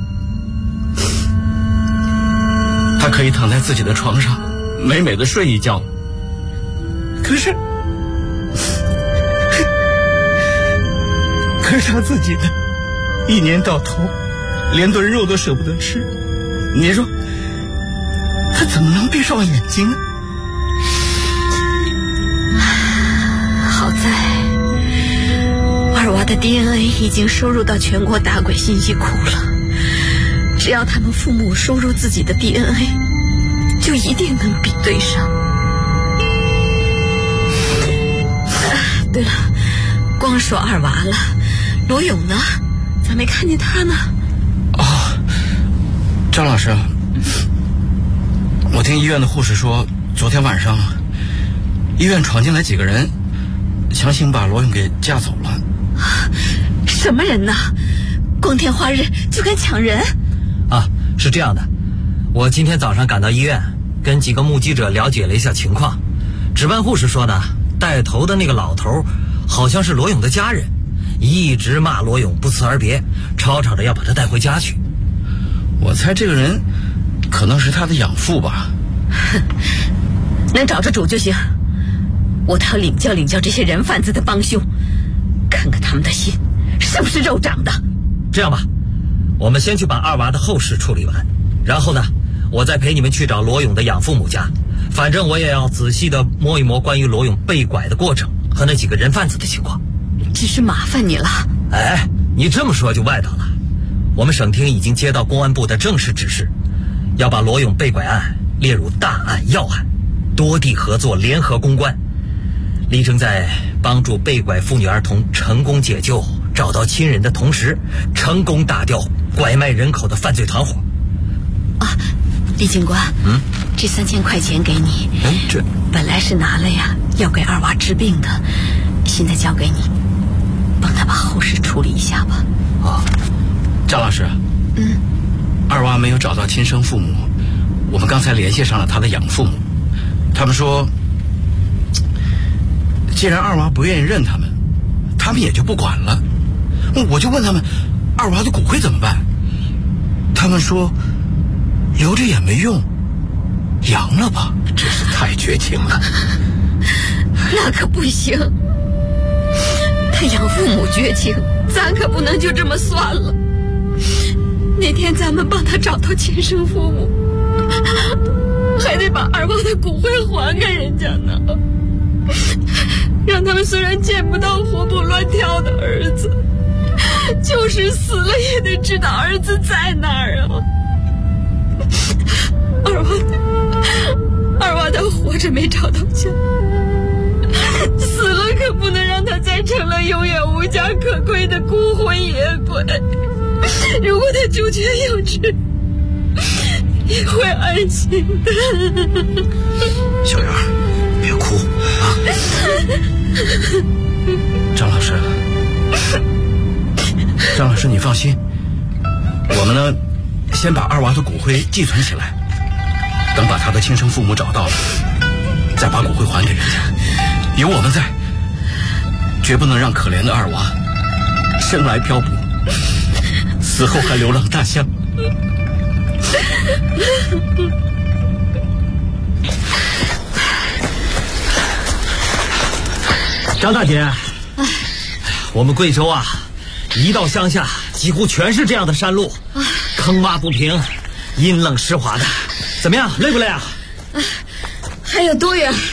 他可以躺在自己的床上美美的睡一觉。可是他自己的一年到头连顿肉都舍不得吃，你说他怎么能闭上眼睛呢？ 好在二娃的 DNA 已经收入到全国打鬼信息库了，只要他们父母输入自己的 DNA， 就一定能比对上。对了，光说二娃了，罗勇呢？咋没看见他呢？ 哦，张老师，我听医院的护士说，昨天晚上医院闯进来几个人，强行把罗勇给架走了。 什么人呢？光天化日就敢抢人？ 啊，是这样的，我今天早上赶到医院，跟几个目击者了解了一下情况。值班护士说呢，带头的那个老头好像是罗勇的家人，一直骂罗勇不辞而别，吵吵着要把他带回家去。 我猜这个人可能是他的养父吧。 能找着主就行。我倒要领教领教这些人贩子的帮凶，看看他们的心是不是肉长的。 这样吧，我们先去把二娃的后事处理完，然后呢，我再陪你们去找罗勇的养父母家。反正我也要仔细的摸一摸关于罗勇被拐的过程和那几个人贩子的情况。 只是麻烦你了。 哎，你这么说就外道了。我们省厅已经接到公安部的正式指示，要把罗勇被拐案列入大案要案，多地合作，联合攻关，力争在帮助被拐妇女儿童成功解救、找到亲人的同时，成功打掉拐卖人口的犯罪团伙。 啊，李警官，这3000块钱给你。 这本来是拿了呀，要给二娃治病的，现在交给你，帮他把后事处理一下吧。 张老师，二娃没有找到亲生父母，我们刚才联系上了他的养父母，他们说，既然二娃不愿意认他们，他们也就不管了。我就问他们，二娃的骨灰怎么办？他们说，留着也没用，扬了吧。 真是太绝情了。 那可不行，他养父母绝情，咱可不能就这么算了。那天咱们帮他找到亲生父母，还得把二娃的骨灰还给人家呢，让他们虽然见不到活蹦乱跳的儿子，就是死了也得知道儿子在哪儿啊。二娃的活着没找到家，死了可不能让他再成了永远无家可归的孤魂野鬼。如果他主角有知，也会安心的。 小杨，别哭啊！张老师，你放心，我们呢，先把二娃的骨灰寄存起来，等把他的亲生父母找到了，再把骨灰还给人家。有我们在，绝不能让可怜的二娃生来漂泊，死后还流浪他乡。 张大姐，我们贵州啊，一到乡下几乎全是这样的山路，坑洼不平，阴冷湿滑的。怎么样，累不累啊？ 还有多远？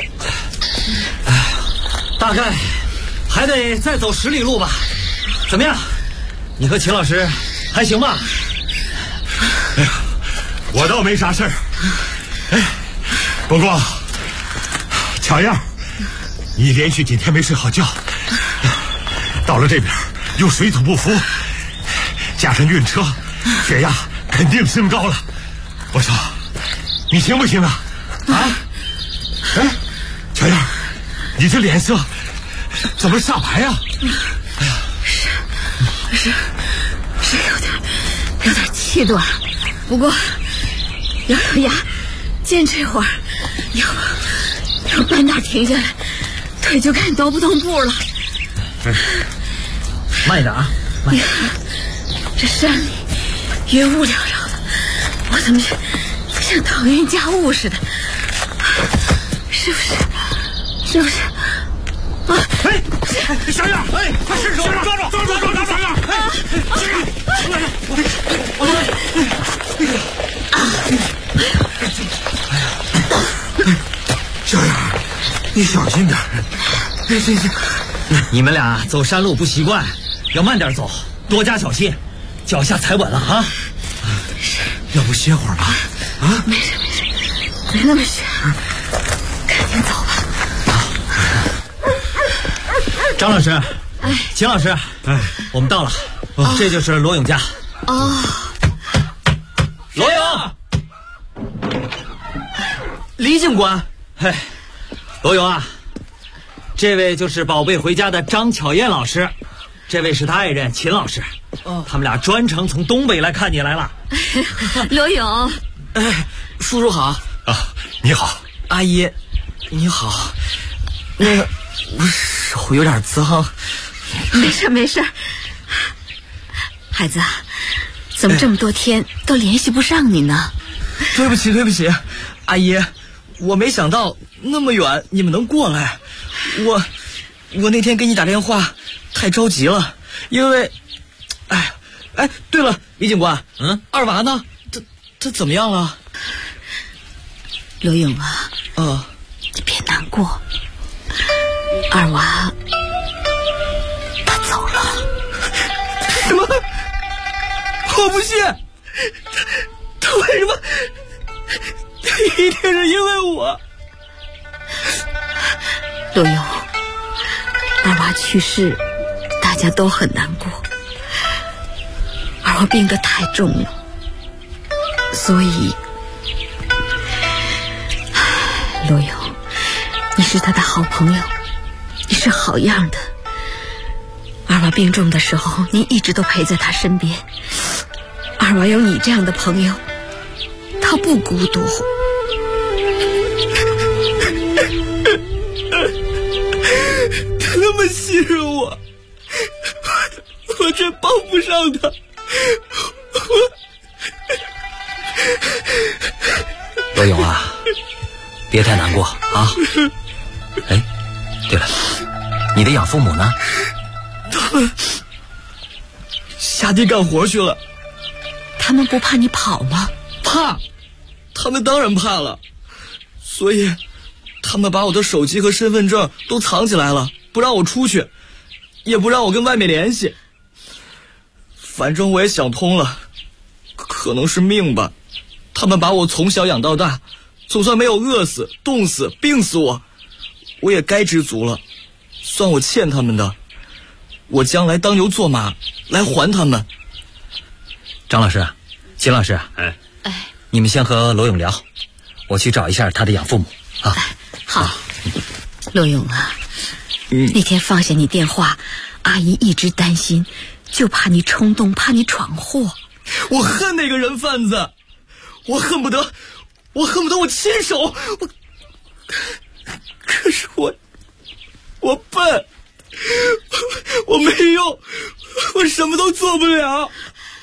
大概还得再走10里路吧。怎么样，你和秦老师还行吧？ 哎呀，我倒没啥事儿。不过巧样，你连续几天没睡好觉，到了这边又水土不服，加上晕车，血压肯定升高了。我说你行不行啊？巧样，你这脸色怎么煞白啊？ 是有点气短，不过咬咬牙坚持一会儿，要半道停下来，腿就看踱不动步了。 慢一点啊，慢一点。 这山里云雾缭绕的，我怎么像腾云驾雾似的？是不是？ 小样，快伸手抓住！小样，小样，你小心点。 你们俩走山路不习惯，要慢点走，多加小心，脚下踩稳了啊！ 要不歇会儿吧？ 没事，没那么悬，赶紧走吧。 张老师，秦老师，我们到了，这就是罗勇家。罗勇，李警官， 罗勇啊，这位就是宝贝回家的张巧燕老师，这位是他爱人秦老师。他们俩专程从东北来看你来了。 罗勇， 叔叔好啊，你好， 阿姨，你好。那个，我手有点脏。 没事，孩子，怎么这么多天都联系不上你呢？ 对不起，阿姨，我没想到那么远你们能过来。我那天给你打电话太着急了，因为，对了，李警官，二娃呢？他怎么样了？ 罗勇啊，你别难过，二娃他走了。 什么？我不信！他为什么？一定是因为我。 罗勇，二娃去世，大家都很难过。二娃病得太重了，所以，罗勇，你是他的好朋友，你是好样的。二娃病重的时候，你一直都陪在他身边。二娃有你这样的朋友，他不孤独。 他那么信任我，我却帮不上他。 罗勇啊，别太难过啊。哎，对了，你的养父母呢？ 他们下地干活去了。 他们不怕你跑吗？ 怕，他们当然怕了，所以他们把我的手机和身份证都藏起来了，不让我出去，也不让我跟外面联系。反正我也想通了，可能是命吧，他们把我从小养到大，总算没有饿死、冻死、病死我也该知足了，算我欠他们的，我将来当牛做马来还他们。 张老师，秦老师，你们先和罗勇聊，我去找一下他的养父母啊。 好，罗勇啊，那天放下你电话，阿姨一直担心，就怕你冲动，怕你闯祸。 我恨那个人贩子，我恨不得我亲手，可是我笨，我没用，我什么都做不了。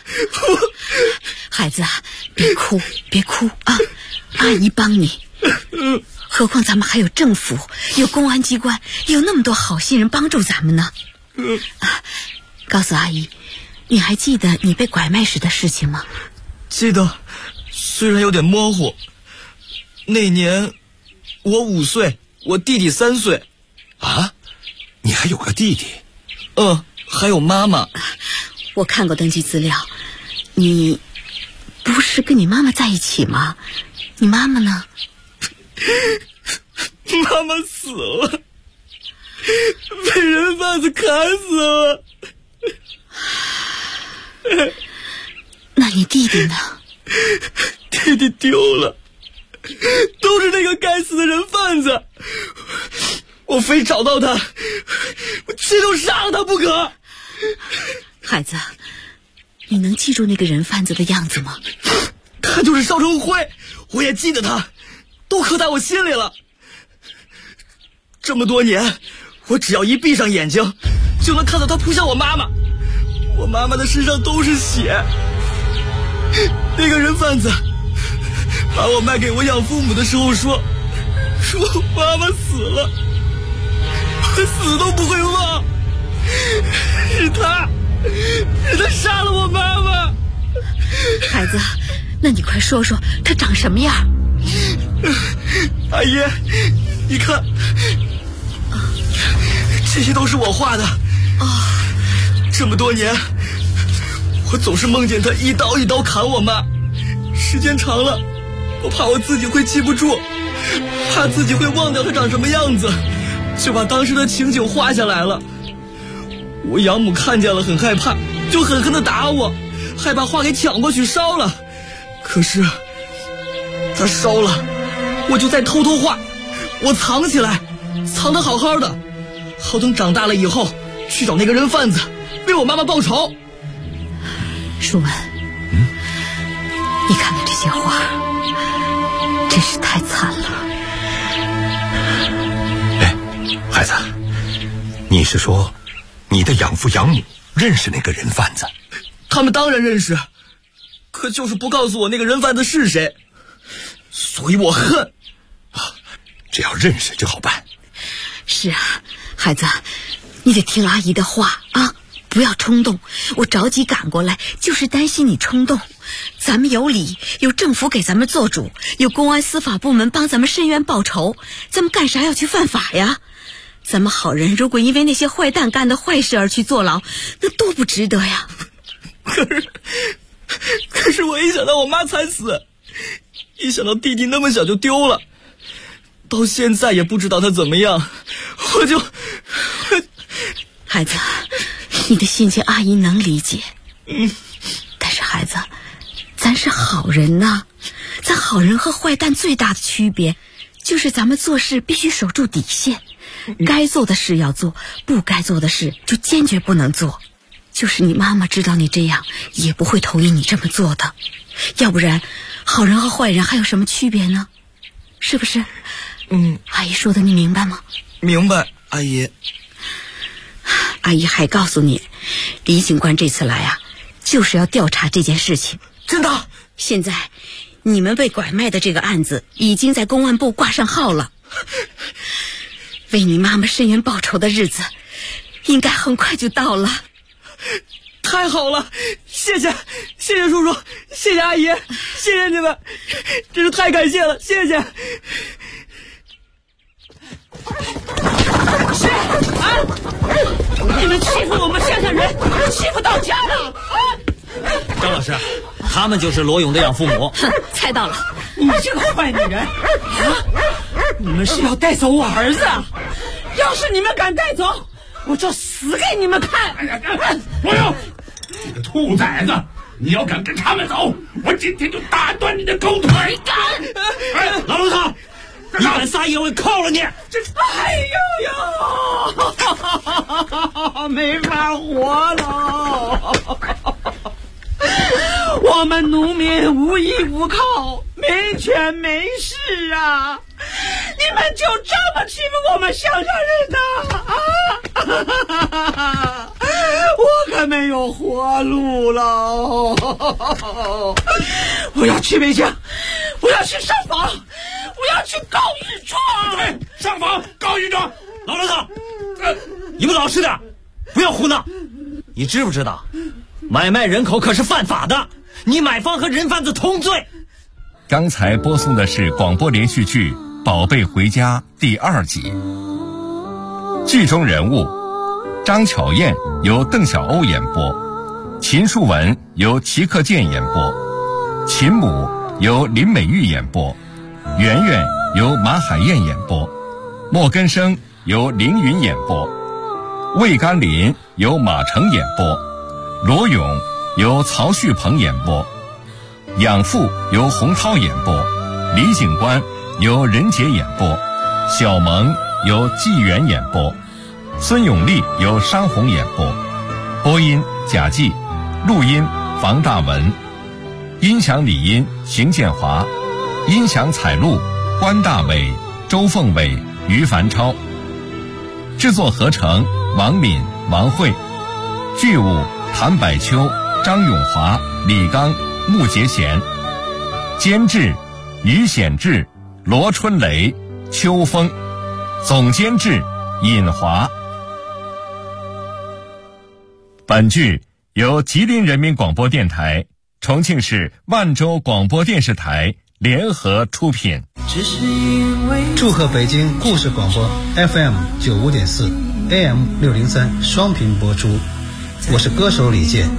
孩子，别哭啊！阿姨帮你。何况咱们还有政府，有公安机关，有那么多好心人帮助咱们呢。告诉阿姨，你还记得你被拐卖时的事情吗？ 记得，虽然有点模糊。那年我5岁，我弟弟3岁。 啊？你还有个弟弟？ 还有妈妈。 我看过登记资料，你不是跟你妈妈在一起吗？你妈妈呢？ 妈妈死了，被人贩子砍死了。 那你弟弟呢？ 弟弟丢了，都是那个该死的人贩子。我非找到他，我气都杀了他不可。 孩子，你能记住那个人贩子的样子吗？ 他就是邵成辉，我也记得他，都刻在我心里了。这么多年，我只要一闭上眼睛，就能看到他扑向我妈妈，我妈妈的身上都是血。那个人贩子把我卖给我养父母的时候说妈妈死了，我死都不会忘。是他杀了我妈妈。 孩子，那你快说说他长什么样？ 阿姨，你看，这些都是我画的。这么多年，我总是梦见他一刀一刀砍我妈，时间长了，我怕我自己会记不住，怕自己会忘掉他长什么样子，就把当时的情景画下来了。我养母看见了很害怕，就狠狠地打我，还把画给抢过去烧了。可是他烧了，我就再偷偷画，我藏起来， 藏得好好的，好等长大了以后去找那个人贩子，为我妈妈报仇。 舒文，你看看这些画，真是太惨了。 哎，孩子，你是说你的养父养母认识那个人贩子？ 他们当然认识，可就是不告诉我那个人贩子是谁，所以我恨。 只要认识就好办。 是啊，孩子，你得听阿姨的话啊，不要冲动。我着急赶过来，就是担心你冲动。咱们有理，有政府给咱们做主，有公安司法部门帮咱们伸冤报仇，咱们干啥要去犯法呀？咱们好人如果因为那些坏蛋干的坏事而去坐牢，那多不值得呀。 可是我一想到我妈惨死，一想到弟弟那么小就丢了，到现在也不知道他怎么样，我就孩子，你的心情阿姨能理解。但是孩子，咱是好人呐，咱好人和坏蛋最大的区别就是咱们做事必须守住底线，该做的事要做，不该做的事就坚决不能做。就是你妈妈知道你这样，也不会同意你这么做的，要不然好人和坏人还有什么区别呢？是不是？阿姨说的你明白吗？ 明白，阿姨。 阿姨还告诉你，李警官这次来啊，就是要调查这件事情。 真的？ 现在你们被拐卖的这个案子已经在公安部挂上号了，为你妈妈伸冤报仇的日子应该很快就到了。 太好了，谢谢叔叔，谢谢阿姨，谢谢你们，真是太感谢了，谢谢。 是啊，你们欺负我们乡下人，欺负到家了啊！ 张老师，他们就是罗勇的养父母。 猜到了， 你这个坏女人啊！你们是要带走我儿子？要是你们敢带走，我就死给你们看！ 罗勇，你个兔崽子！你要敢跟他们走，我今天就打断你的狗腿！ 你敢？ 哎，老罗头， 你敢撒野，我铐了你！ 哎呦呦，没法活了！我们农民无依无靠，没权没势啊！你们就这么欺负我们乡下人呐？我可没有活路了！我要去北京，我要去上访，我要去告御状。 对，上访告御状。 老头子，你们老实点，不要胡闹。你知不知道，买卖人口可是犯法的，你买方和人贩子同罪。 刚才播送的是广播连续剧《宝贝回家》第2集。剧中人物张巧燕由邓小欧演播，秦树文由齐克健演播，秦母由林美玉演播，圆圆由马海燕演播，莫根生由凌云演播，魏甘霖由马成演播，罗勇由曹旭鹏演播，养父由洪涛演播，李警官由任杰演播，小萌由纪元演播，孙永利由商红演播，播音贾季，录音房大文，音响理音邢建华，音响采录关大伟、周凤伟、于凡超，制作合成王敏、王慧，剧务谭百秋、张永华、李刚、穆杰贤，监制于显志、罗春雷、邱峰，总监制尹华。本剧由吉林人民广播电台、重庆市万州广播电视台联合出品。 祝贺北京故事广播 FM 95.4 AM 603双频播出，我是歌手李健。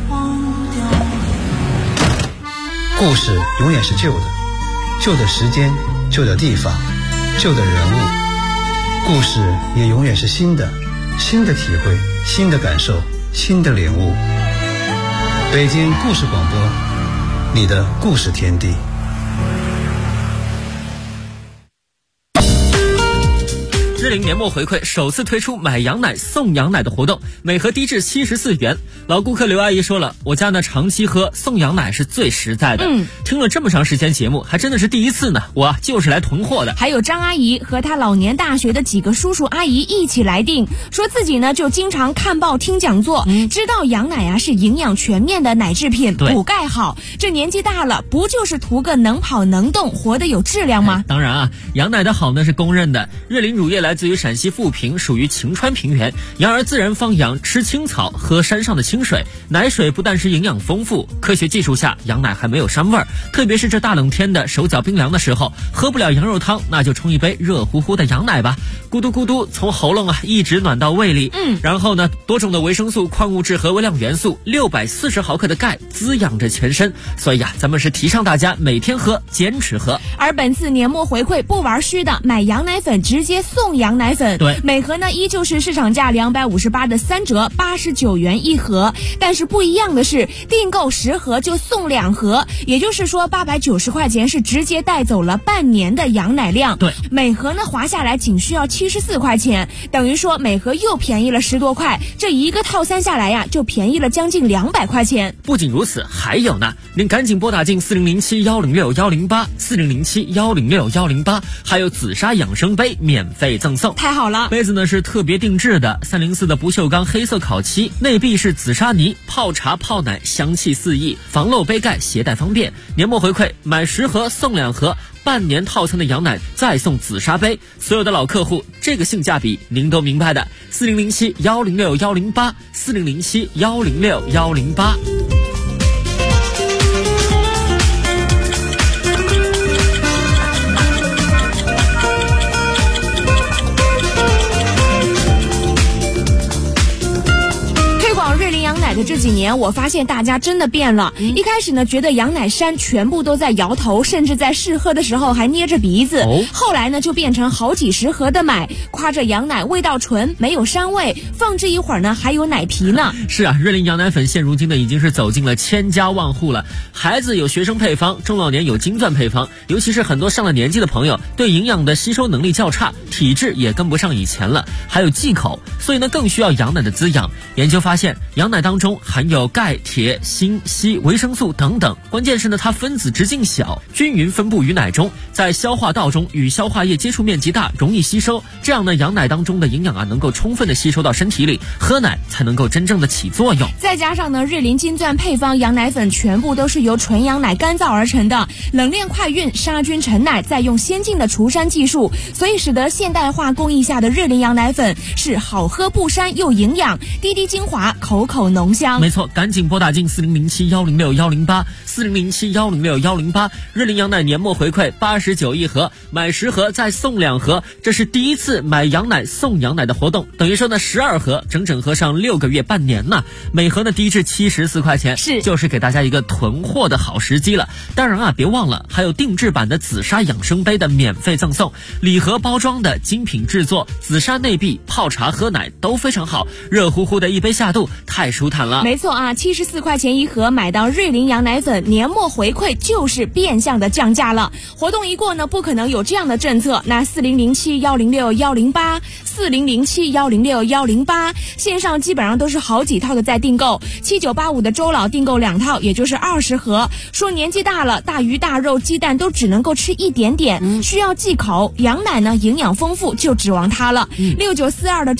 故事永远是旧的，旧的时间，旧的地方，旧的人物。故事也永远是新的，新的体会，新的感受，新的领悟。北京故事广播，你的故事天地。 日龄年末回馈首次推出买羊奶送羊奶的活动，每盒低至74元。老顾客刘阿姨说了，我家呢长期喝，送羊奶是最实在的。听了这么长时间节目，还真的是第一次呢，我就是来囤货的。 还有张阿姨和她老年大学的几个叔叔阿姨一起来订，说自己呢就经常看报听讲座，知道羊奶啊是营养全面的奶制品，补钙好。这年纪大了，不就是图个能跑能动，活得有质量吗？ 当然啊，羊奶的好呢是公认的。日龄乳业来自于陕西富平，属于晴川平原，羊儿自然放养，吃青草，喝山上的清水，奶水不但是营养丰富，科学技术下羊奶还没有膻味儿。特别是这大冷天的，手脚冰凉的时候，喝不了羊肉汤，那就冲一杯热乎乎的羊奶吧，咕嘟咕嘟从喉咙啊一直暖到胃里。然后呢，多种的维生素、矿物质和微量元素，640毫克的钙滋养着全身。所以啊，咱们是提倡大家每天喝，坚持喝。 而本次年末回馈不玩虚的，买羊奶粉直接送羊奶粉， 对， 每盒呢依旧是市场价258的3折，89元一盒。但是不一样的是，订购10盒就送2盒，也就是说890块钱是直接带走了半年的羊奶量。 对， 每盒呢划下来仅需要74块钱，等于说每盒又便宜了10多块，这一个套餐下来呀，就便宜了将近200块钱。 不仅如此，还有呢，您赶紧拨打进4007-106-108，4007-106-108，还有紫砂养生杯免费赠送。 太好了， 杯子呢是特别定制的，304的不锈钢黑色烤漆，内壁是紫砂泥，泡茶泡奶香气四溢，防漏杯盖，携带方便。年末回馈，买10盒送2盒，半年套餐的羊奶再送紫砂杯。所有的老客户，这个性价比您都明白的。4007-106-108，4007-106-108。 这几年我发现大家真的变了，一开始呢觉得羊奶山全部都在摇头，甚至在试喝的时候还捏着鼻子，后来呢就变成好几10盒的买，夸着羊奶味道纯，没有膻味，放置一会儿呢还有奶皮呢。 是啊，日龄羊奶粉现如今呢已经是走进了千家万户了，孩子有学生配方，中老年有金钻配方，尤其是很多上了年纪的朋友对营养的吸收能力较差，体质也跟不上以前了，还有忌口，所以呢更需要羊奶的滋养。研究发现，羊奶当中含有钙、铁、锌、硒、维生素等等，关键是呢它分子直径小，均匀分布于奶中，在消化道中与消化液接触面积大，容易吸收，这样呢羊奶当中的营养啊能够充分的吸收到身体里，喝奶才能够真正的起作用。 再加上呢日龄金钻配方羊奶粉全部都是由纯羊奶干燥而成的，冷链快运，杀菌陈奶，再用先进的除膻技术，所以使得现代化工艺下的日龄羊奶粉是好喝不膻又营养，滴滴精华，口口浓香。 没错，赶紧拨打进4007-106-108， 4007-106-108，日龄羊奶年末回馈89一盒，买10盒再送2盒，这是第一次买羊奶送羊奶的活动，等于说呢12盒整整喝上6个月半年呢，每盒呢低至74块钱，就是给大家一个囤货的好时机了。当然啊，别忘了还有定制版的紫砂养生杯的免费赠送，礼盒包装的精品制作，紫砂内壁泡茶喝奶都非常好，热乎乎的一杯下肚，太舒坦了。 没错啊，74块钱一盒，买到日龄羊奶粉，年末回馈就是变相的降价了。活动一过呢，不可能有这样的政策。那4007-106-108， 4007-106-108，线上基本上都是好几套的在订购，7985的周老订购2套，也就是20盒。说年纪大了，大鱼大肉鸡蛋都只能够吃一点点，需要忌口。羊奶呢营养丰富，就指望它了。6942的